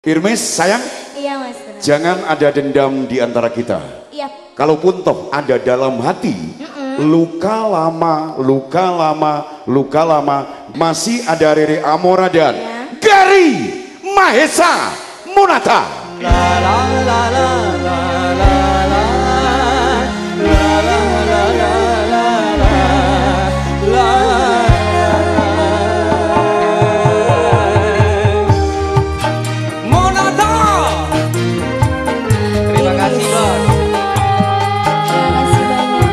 Irmis, sayang. Iya mas. Jangan ada dendam di antara kita. Iya. Kalaupun toh ada dalam hati, luka lama, masih ada Rere Amora dan Gary Mahesa Monata. La la la la la la la la la la la la Monata. Terima kasih bos. Terima kasih banyak.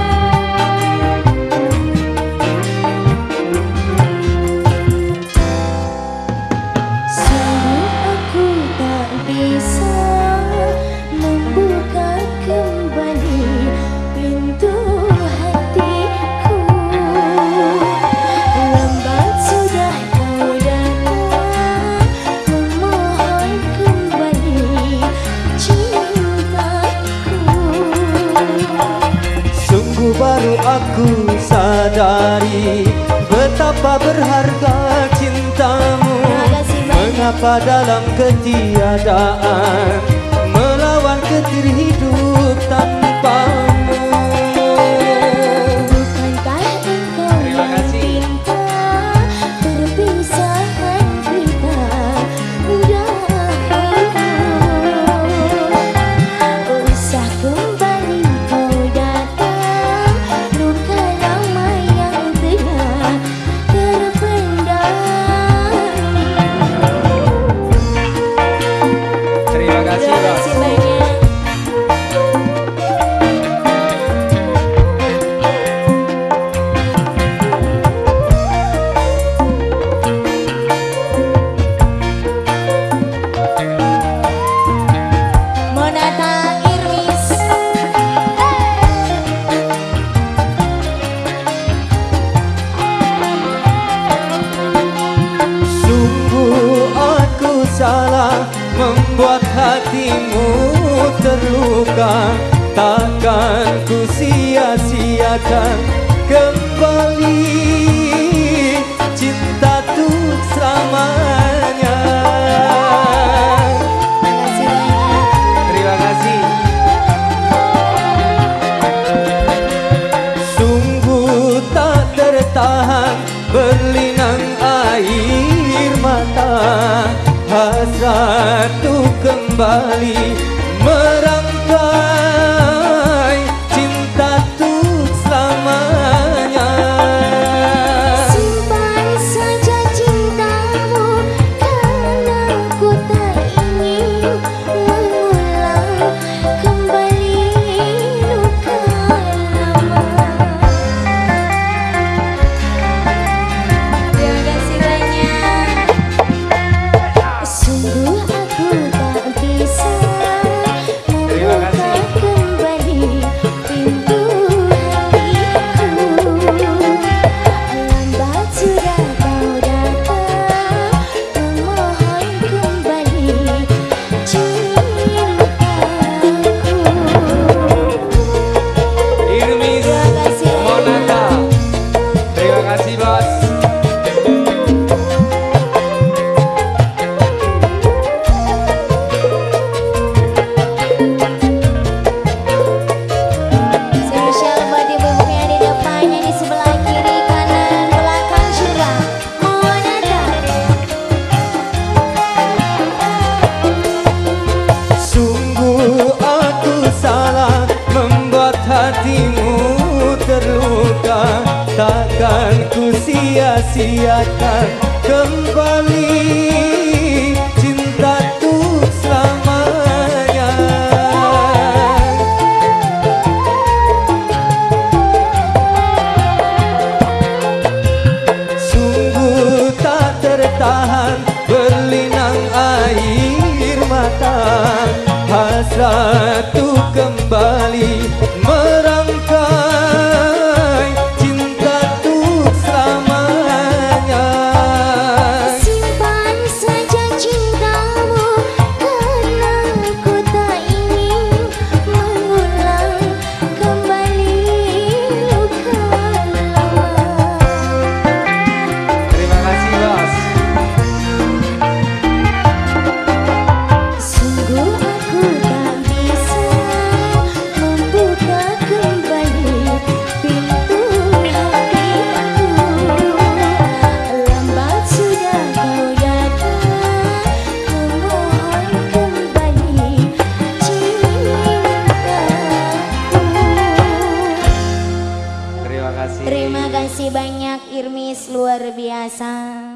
Sungguh aku tak bisa membuka kembali pintu hatiku. Lambat sudah kau datang memohon kembali cintaku. Sungguh baru aku sadari betapa berharga cintamu. Mengapa dalam ketiadaan melawan getir hidup tanpamu. Bukankah engkau yang pinta perpisahan kita dahulu. Usah kembali kau datang, luka lama yang telah terpendam. Terima kasih Terima bos. kasih banyak. Monata Irmis. Sungguh aku salah membuat hatimu terluka. Takkan ku sia-siakan kembali cinta tuh selamanya. Terima kasih banyak. Terima kasih. Sungguh tak tertahan berlinang air mata. Hasrat tuh kembali merangkai cinta tuh selamanya. Simpan saja cintamu, karena ku tak ingin mengulang kembali luka lama. Terima kasih banyak. Sungguh aku tak bisa membuka kembali pintu hatiku. Lambat sudah kau datang memohon kembali cintaku. Irmis Terima kasih. Monata. Terima kasih bos. Spesial buat ibu-ibu yang di depannya, di sebelah kiri, kanan, belakang juga. Monata. Sungguh aku salah membuat hatimu terluka. Takkan ku sia-siakan kembali cinta tuh selamanya. Sungguh tak tertahan berlinang air mata. Hasrat tuh kembali merangkai cinta tuh selamanya. Simpan saja cintamu, karena ku tak ingin mengulang kembali luka lama. Terima kasih bos. kasih banyak Irmis, luar biasa.